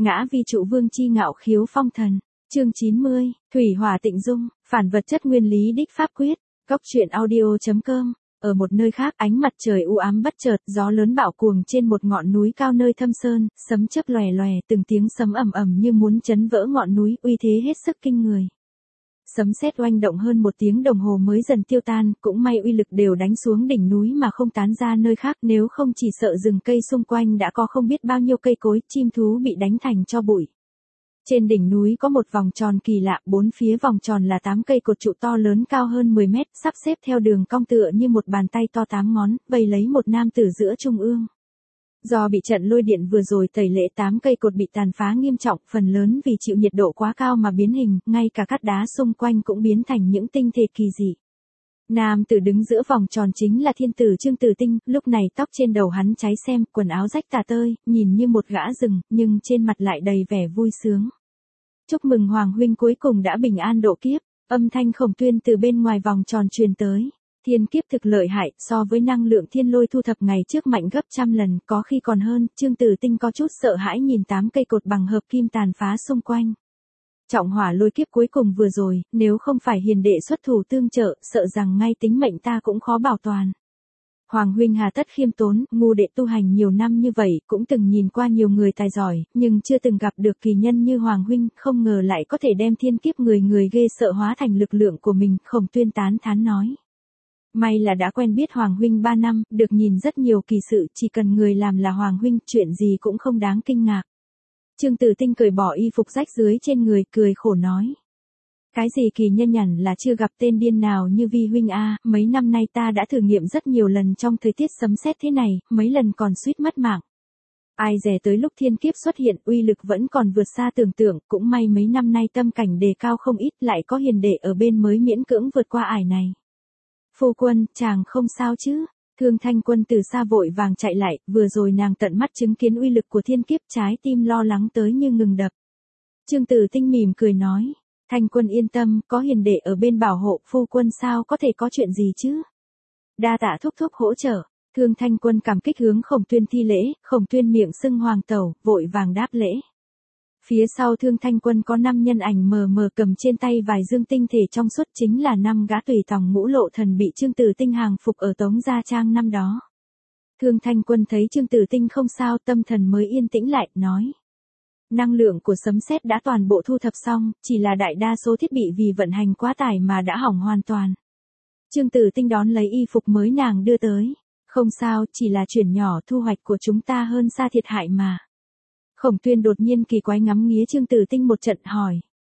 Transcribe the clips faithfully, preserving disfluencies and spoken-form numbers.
Ngã vi trụ vương chi ngạo khiếu phong thần. Chương chín mươi, Thủy hỏa tịnh dung, phản vật chất nguyên lý đích pháp quyết. Cốc truyện audio.com. Ở một nơi khác, ánh mặt trời u ám bất chợt, gió lớn bão cuồng trên một ngọn núi cao nơi thâm sơn, sấm chớp lòe lòe, từng tiếng sấm ầm ầm như muốn chấn vỡ ngọn núi, uy thế hết sức kinh người. Sấm sét oanh động hơn một tiếng đồng hồ mới dần tiêu tan, cũng may uy lực đều đánh xuống đỉnh núi mà không tán ra nơi khác, nếu không chỉ sợ rừng cây xung quanh đã có không biết bao nhiêu cây cối, chim thú bị đánh thành tro bụi. Trên đỉnh núi có một vòng tròn kỳ lạ, bốn phía vòng tròn là tám cây cột trụ to lớn cao hơn mười mét, sắp xếp theo đường cong tựa như một bàn tay to tám ngón, vây lấy một nam tử giữa trung ương. Do bị trận lôi điện vừa rồi tẩy lễ, tám cây cột bị tàn phá nghiêm trọng, phần lớn vì chịu nhiệt độ quá cao mà biến hình, ngay cả cát đá xung quanh cũng biến thành những tinh thể kỳ dị. Nam tử đứng giữa vòng tròn chính là thiên tử Trương Tử Tinh, lúc này tóc trên đầu hắn cháy xem, quần áo rách tả tơi, nhìn như một gã rừng, nhưng trên mặt lại đầy vẻ vui sướng. Chúc mừng Hoàng huynh cuối cùng đã bình an độ kiếp, âm thanh Khổng Tuyên từ bên ngoài vòng tròn truyền tới. Thiên kiếp thực lợi hại, so với năng lượng thiên lôi thu thập ngày trước mạnh gấp trăm lần, có khi còn hơn. Trương Tử Tinh có chút sợ hãi nhìn tám cây cột bằng hợp kim tàn phá xung quanh. Trọng hỏa lôi kiếp cuối cùng vừa rồi, nếu không phải hiền đệ xuất thủ tương trợ, sợ rằng ngay tính mệnh ta cũng khó bảo toàn. Hoàng huynh hà tất khiêm tốn, ngu đệ tu hành nhiều năm như vậy, cũng từng nhìn qua nhiều người tài giỏi, nhưng chưa từng gặp được kỳ nhân như Hoàng huynh, không ngờ lại có thể đem thiên kiếp người người ghê sợ hóa thành lực lượng của mình. Khổng Tuyên tán thán nói. May là đã quen biết Hoàng huynh ba năm, được nhìn rất nhiều kỳ sự, chỉ cần người làm là Hoàng huynh, chuyện gì cũng không đáng kinh ngạc. Trương Tử Tinh cởi bỏ y phục rách dưới trên người, cười khổ nói. Cái gì kỳ nhân nhằn là chưa gặp tên điên nào như Vi huynh a, mấy năm nay ta đã thử nghiệm rất nhiều lần trong thời tiết sấm sét thế này, mấy lần còn suýt mất mạng. Ai dè tới lúc thiên kiếp xuất hiện, uy lực vẫn còn vượt xa tưởng tượng, cũng may mấy năm nay tâm cảnh đề cao không ít, lại có hiền đệ ở bên mới miễn cưỡng vượt qua ải này. Phu quân, chàng không sao chứ? Thương Thanh Quân từ xa vội vàng chạy lại, vừa rồi nàng tận mắt chứng kiến uy lực của thiên kiếp, trái tim lo lắng tới như ngừng đập. Trương Tử Tinh mỉm cười nói, Thanh Quân yên tâm, có hiền đệ ở bên bảo hộ, phu quân sao có thể có chuyện gì chứ? Đa tạ thúc thúc hỗ trợ. Thương Thanh Quân cảm kích hướng Khổng Tuyên thi lễ, Khổng Tuyên miệng sưng hoàng tẩu, vội vàng đáp lễ. Phía sau Thương Thanh Quân có năm nhân ảnh mờ mờ cầm trên tay vài dương tinh thể trong suốt, chính là năm gã tùy tòng ngũ lộ thần bị Trương Tử Tinh hàng phục ở Tống Gia Trang năm đó. Thương Thanh Quân thấy Trương Tử Tinh không sao, tâm thần mới yên tĩnh lại, nói. Năng lượng của sấm sét đã toàn bộ thu thập xong, chỉ là đại đa số thiết bị vì vận hành quá tải mà đã hỏng hoàn toàn. Trương Tử Tinh đón lấy y phục mới nàng đưa tới. Không sao, chỉ là chuyển nhỏ, thu hoạch của chúng ta hơn xa thiệt hại mà. Khổng Tuyên đột nhiên kỳ quái ngắm nghía Trương Tử Tinh một trận, hỏi.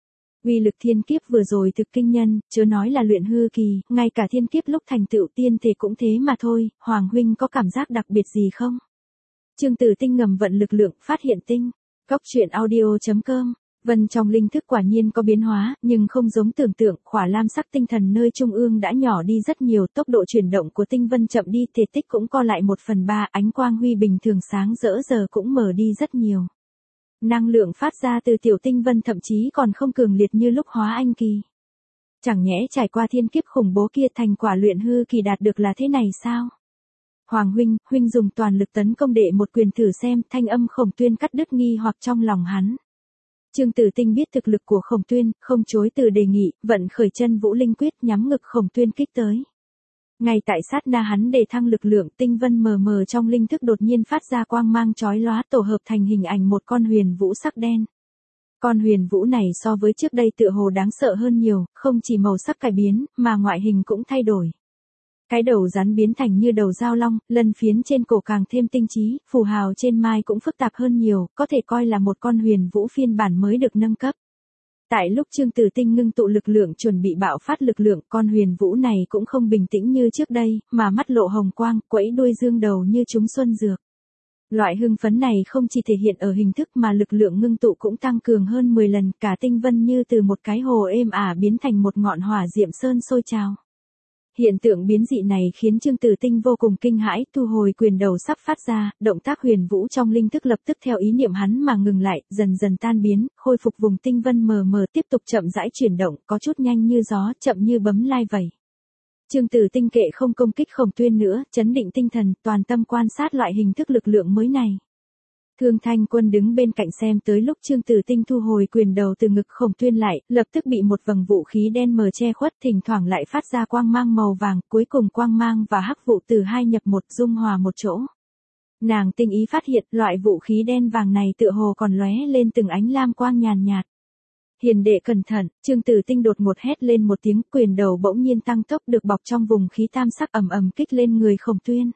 Uy lực thiên kiếp vừa rồi thực kinh nhân, chớ nói là luyện hư kỳ, ngay cả thiên kiếp lúc thành tựu tiên thể cũng thế mà thôi, Hoàng huynh có cảm giác đặc biệt gì không? Trương Tử Tinh ngầm vận lực lượng, phát hiện tinh. Cốc truyện audio.com. Vân trong linh thức quả nhiên có biến hóa, nhưng không giống tưởng tượng, khỏa lam sắc tinh thần nơi trung ương đã nhỏ đi rất nhiều, tốc độ chuyển động của tinh vân chậm đi, thể tích cũng co lại một phần ba, ánh quang huy bình thường sáng rỡ giờ cũng mở đi rất nhiều. Năng lượng phát ra từ tiểu tinh vân thậm chí còn không cường liệt như lúc hóa anh kỳ. Chẳng nhẽ trải qua thiên kiếp khủng bố kia, thành quả luyện hư kỳ đạt được là thế này sao? Hoàng huynh, huynh dùng toàn lực tấn công đệ một quyền thử xem, thanh âm Khổng Tuyên cắt đứt nghi hoặc trong lòng hắn. Trương Tử Tinh biết thực lực của Khổng Tuyên, không chối từ đề nghị, vận khởi chân vũ linh quyết nhắm ngực Khổng Tuyên kích tới. Ngay tại sát na hắn đề thăng lực lượng, tinh vân mờ mờ trong linh thức đột nhiên phát ra quang mang chói lóa, tổ hợp thành hình ảnh một con huyền vũ sắc đen. Con huyền vũ này so với trước đây tựa hồ đáng sợ hơn nhiều, không chỉ màu sắc cải biến, mà ngoại hình cũng thay đổi. Cái đầu rắn biến thành như đầu dao long, lân phiến trên cổ càng thêm tinh trí, phù hào trên mai cũng phức tạp hơn nhiều, có thể coi là một con huyền vũ phiên bản mới được nâng cấp. Tại lúc Trương Tử Tinh ngưng tụ lực lượng chuẩn bị bạo phát lực lượng, con huyền vũ này cũng không bình tĩnh như trước đây, mà mắt lộ hồng quang, quẫy đuôi dương đầu như trúng xuân dược. Loại hưng phấn này không chỉ thể hiện ở hình thức mà lực lượng ngưng tụ cũng tăng cường hơn mười lần, cả tinh vân như từ một cái hồ êm ả biến thành một ngọn hỏa diệm sơn sôi trào. Hiện tượng biến dị này khiến Trương Tử Tinh vô cùng kinh hãi, thu hồi quyền đầu sắp phát ra, động tác huyền vũ trong linh thức lập tức theo ý niệm hắn mà ngừng lại, dần dần tan biến, khôi phục vùng tinh vân mờ mờ, tiếp tục chậm rãi chuyển động, có chút nhanh như gió, chậm như bấm lai vẩy. Trương Tử Tinh kệ không công kích Khổng Tuyên nữa, chấn định tinh thần, toàn tâm quan sát loại hình thức lực lượng mới này. Thương Thanh Quân đứng bên cạnh xem tới lúc Trương Tử Tinh thu hồi quyền đầu từ ngực Khổng Tuyên lại, lập tức bị một vầng vũ khí đen mờ che khuất, thỉnh thoảng lại phát ra quang mang màu vàng, cuối cùng quang mang và hắc vụ từ hai nhập một, dung hòa một chỗ. Nàng tinh ý phát hiện, loại vũ khí đen vàng này tựa hồ còn lóe lên từng ánh lam quang nhàn nhạt. Hiền đệ cẩn thận, Trương Tử Tinh đột ngột hét lên một tiếng, quyền đầu bỗng nhiên tăng tốc được bọc trong vùng khí tam sắc ầm ầm kích lên người Khổng Tuyên.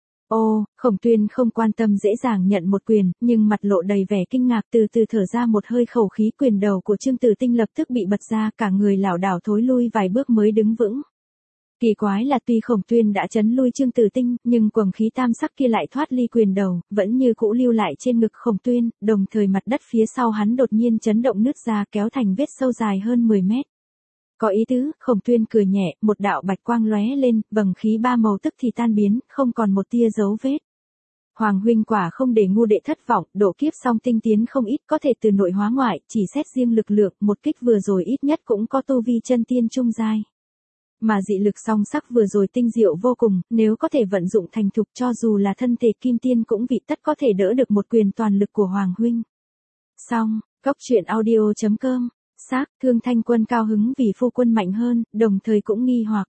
Ô, Khổng Tuyên không quan tâm dễ dàng nhận một quyền, nhưng mặt lộ đầy vẻ kinh ngạc từ từ thở ra một hơi khẩu khí, quyền đầu của Trương Tử Tinh lập tức bị bật ra, cả người lảo đảo thối lui vài bước mới đứng vững. Kỳ quái là tuy Khổng Tuyên đã chấn lui Trương Tử Tinh, nhưng quầng khí tam sắc kia lại thoát ly quyền đầu, vẫn như cũ lưu lại trên ngực Khổng Tuyên, đồng thời mặt đất phía sau hắn đột nhiên chấn động nứt ra kéo thành vết sâu dài hơn mười mét. Có ý tứ, Khổng Tuyên cười nhẹ, một đạo bạch quang lóe lên, vầng khí ba màu tức thì tan biến, không còn một tia dấu vết. Hoàng huynh quả không để ngu đệ thất vọng, độ kiếp song tinh tiến không ít, có thể từ nội hóa ngoại, chỉ xét riêng lực lượng, một kích vừa rồi ít nhất cũng có tu vi chân tiên trung giai. Mà dị lực song sắc vừa rồi tinh diệu vô cùng, nếu có thể vận dụng thành thục cho dù là thân thể kim tiên cũng vị tất có thể đỡ được một quyền toàn lực của Hoàng huynh. Xong, Cốc truyện audio chấm com. Xác, Thương Thanh Quân cao hứng vì phu quân mạnh hơn, đồng thời cũng nghi hoặc.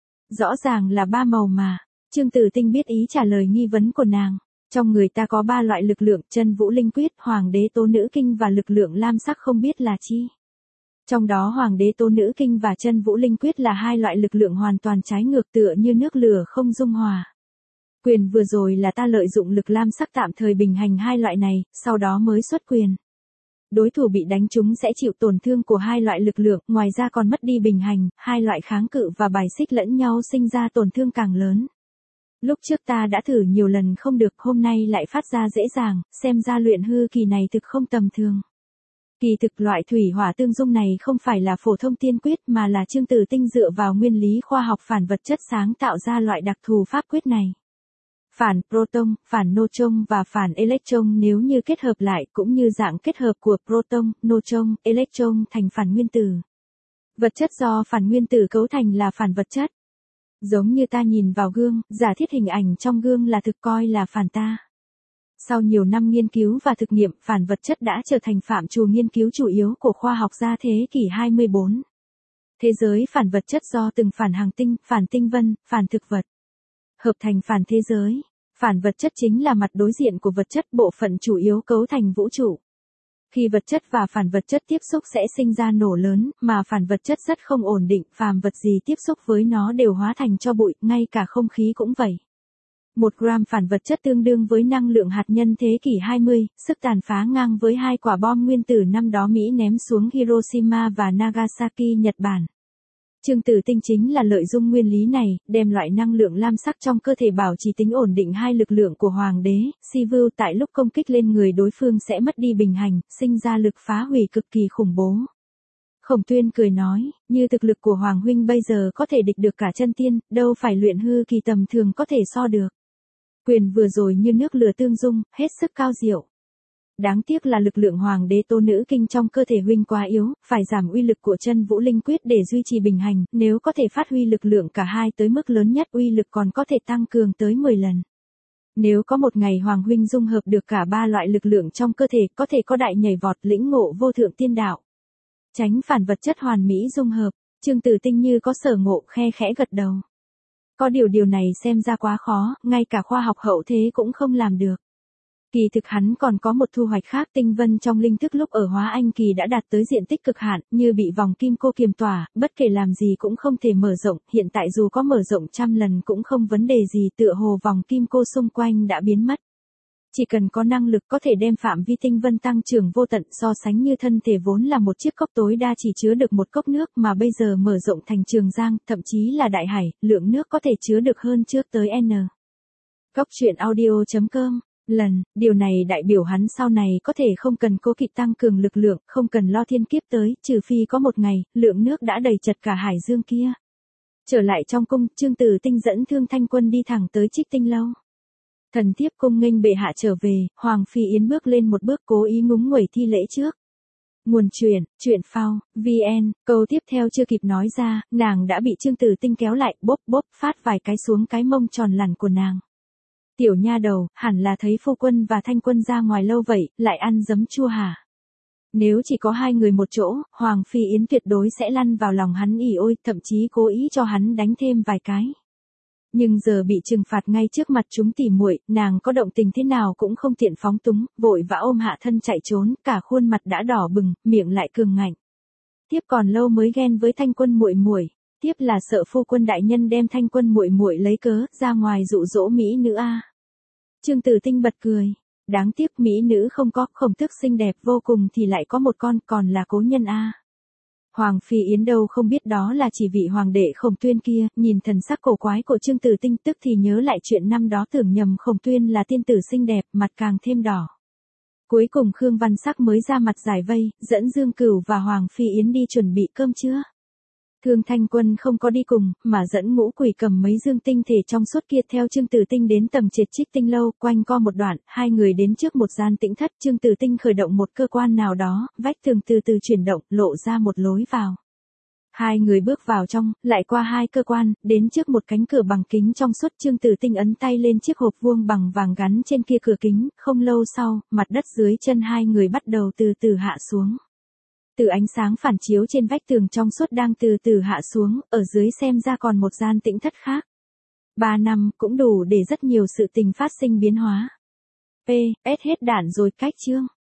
Rõ ràng là ba màu mà. Trương Tử Tinh biết ý trả lời nghi vấn của nàng. Trong người ta có ba loại lực lượng, chân vũ linh quyết, hoàng đế tố nữ kinh và lực lượng lam sắc không biết là chi. Trong đó hoàng đế tố nữ kinh và chân vũ linh quyết là hai loại lực lượng hoàn toàn trái ngược tựa như nước lửa không dung hòa. Quyền vừa rồi là ta lợi dụng lực lam sắc tạm thời bình hành hai loại này, sau đó mới xuất quyền. Đối thủ bị đánh trúng sẽ chịu tổn thương của hai loại lực lượng, ngoài ra còn mất đi bình hành, hai loại kháng cự và bài xích lẫn nhau sinh ra tổn thương càng lớn. Lúc trước ta đã thử nhiều lần không được, hôm nay lại phát ra dễ dàng, xem ra luyện hư kỳ này thực không tầm thường. Kỳ thực loại thủy hỏa tương dung này không phải là phổ thông tiên quyết mà là Trương Tử Tinh dựa vào nguyên lý khoa học phản vật chất sáng tạo ra loại đặc thù pháp quyết này. Phản proton, phản neutron và phản electron nếu như kết hợp lại cũng như dạng kết hợp của proton, neutron, electron thành phản nguyên tử. Vật chất do phản nguyên tử cấu thành là phản vật chất. Giống như ta nhìn vào gương, giả thiết hình ảnh trong gương là thực coi là phản ta. Sau nhiều năm nghiên cứu và thực nghiệm, phản vật chất đã trở thành phạm trù nghiên cứu chủ yếu của khoa học gia thế kỷ hai mươi bốn. Thế giới phản vật chất do từng phản hành tinh, phản tinh vân, phản thực vật hợp thành phản thế giới. Phản vật chất chính là mặt đối diện của vật chất, bộ phận chủ yếu cấu thành vũ trụ. Khi vật chất và phản vật chất tiếp xúc sẽ sinh ra nổ lớn, mà phản vật chất rất không ổn định, phàm vật gì tiếp xúc với nó đều hóa thành tro bụi, ngay cả không khí cũng vậy. Một gram phản vật chất tương đương với năng lượng hạt nhân thế kỷ hai mươi, sức tàn phá ngang với hai quả bom nguyên tử năm đó Mỹ ném xuống Hiroshima và Nagasaki, Nhật Bản. Trương Tử Tinh chính là lợi dụng nguyên lý này, đem loại năng lượng lam sắc trong cơ thể bảo trì tính ổn định hai lực lượng của Hoàng đế, Sivu tại lúc công kích lên người đối phương sẽ mất đi bình hành, sinh ra lực phá hủy cực kỳ khủng bố. Khổng Tuyên cười nói, như thực lực của Hoàng huynh bây giờ có thể địch được cả chân tiên, đâu phải luyện hư kỳ tầm thường có thể so được. Quyền vừa rồi như nước lửa tương dung, hết sức cao diệu. Đáng tiếc là lực lượng hoàng đế tố nữ kinh trong cơ thể huynh quá yếu, phải giảm uy lực của chân vũ linh quyết để duy trì bình hành, nếu có thể phát huy lực lượng cả hai tới mức lớn nhất uy lực còn có thể tăng cường tới mười lần. Nếu có một ngày Hoàng huynh dung hợp được cả ba loại lực lượng trong cơ thể, có thể có đại nhảy vọt lĩnh ngộ vô thượng tiên đạo. Tránh phản vật chất hoàn mỹ dung hợp, Trương Tử Tinh như có sở ngộ khe khẽ gật đầu. Có điều điều này xem ra quá khó, ngay cả khoa học hậu thế cũng không làm được. Kỳ thực hắn còn có một thu hoạch khác, tinh vân trong linh thức lúc ở Hóa Anh kỳ đã đạt tới diện tích cực hạn, như bị vòng kim cô kiềm tỏa, bất kể làm gì cũng không thể mở rộng, hiện tại dù có mở rộng trăm lần cũng không vấn đề gì, tựa hồ vòng kim cô xung quanh đã biến mất. Chỉ cần có năng lực có thể đem phạm vi tinh vân tăng trưởng vô tận, so sánh như thân thể vốn là một chiếc cốc tối đa chỉ chứa được một cốc nước mà bây giờ mở rộng thành trường giang, thậm chí là đại hải, lượng nước có thể chứa được hơn trước tới N. Cốc truyện audio chấm com lần, điều này đại biểu hắn sau này có thể không cần cố kỵ tăng cường lực lượng, không cần lo thiên kiếp tới, trừ phi có một ngày, lượng nước đã đầy chật cả hải dương kia. Trở lại trong cung, Trương Tử Tinh dẫn Thương Thanh Quân đi thẳng tới Trích Tinh lâu. Thần thiếp cung nghênh bệ hạ trở về, Hoàng Phi Yến bước lên một bước cố ý ngúng nguẩy thi lễ trước. Nguồn truyện, truyện phao, vn, câu tiếp theo chưa kịp nói ra, nàng đã bị Trương Tử Tinh kéo lại, bốp bốp phát vài cái xuống cái mông tròn lẳn của nàng. Tiểu nha đầu, hẳn là thấy phu quân và Thanh Quân ra ngoài lâu vậy, lại ăn giấm chua hả? Nếu chỉ có hai người một chỗ, Hoàng Phi Yến tuyệt đối sẽ lăn vào lòng hắn ỉ ôi, thậm chí cố ý cho hắn đánh thêm vài cái. Nhưng giờ bị trừng phạt ngay trước mặt chúng tỉ muội, nàng có động tình thế nào cũng không tiện phóng túng, vội vã ôm hạ thân chạy trốn, cả khuôn mặt đã đỏ bừng, miệng lại cường ngạnh. Tiếp còn lâu mới ghen với Thanh Quân muội muội, tiếp là sợ phu quân đại nhân đem Thanh Quân muội muội lấy cớ ra ngoài dụ dỗ mỹ nữ a. À. Trương Tử Tinh bật cười, đáng tiếc mỹ nữ không có, khổng tước xinh đẹp vô cùng thì lại có một con, còn là cố nhân a. À. Hoàng Phi Yến đâu không biết đó là chỉ vị hoàng đệ Khổng Tuyên kia, nhìn thần sắc cổ quái của Trương Tử Tinh tức thì nhớ lại chuyện năm đó tưởng nhầm Khổng Tuyên là tiên tử xinh đẹp, mặt càng thêm đỏ. Cuối cùng Khương Văn Sắc mới ra mặt giải vây, dẫn Dương Cửu và Hoàng Phi Yến đi chuẩn bị cơm trưa. Thương Thanh Quân không có đi cùng, mà dẫn Ngũ Quỷ cầm mấy dương tinh thể trong suốt kia theo Trương Tử Tinh đến tầng trệt Trích Tinh lâu, quanh co một đoạn, hai người đến trước một gian tĩnh thất, Trương Tử Tinh khởi động một cơ quan nào đó, vách tường từ từ chuyển động, lộ ra một lối vào. Hai người bước vào trong, lại qua hai cơ quan, đến trước một cánh cửa bằng kính trong suốt, Trương Tử Tinh ấn tay lên chiếc hộp vuông bằng vàng gắn trên kia cửa kính, không lâu sau, mặt đất dưới chân hai người bắt đầu từ từ hạ xuống. Từ ánh sáng phản chiếu trên vách tường trong suốt đang từ từ hạ xuống, ở dưới xem ra còn một gian tĩnh thất khác. Ba năm cũng đủ để rất nhiều sự tình phát sinh biến hóa. P, S hết đạn rồi, cách chương.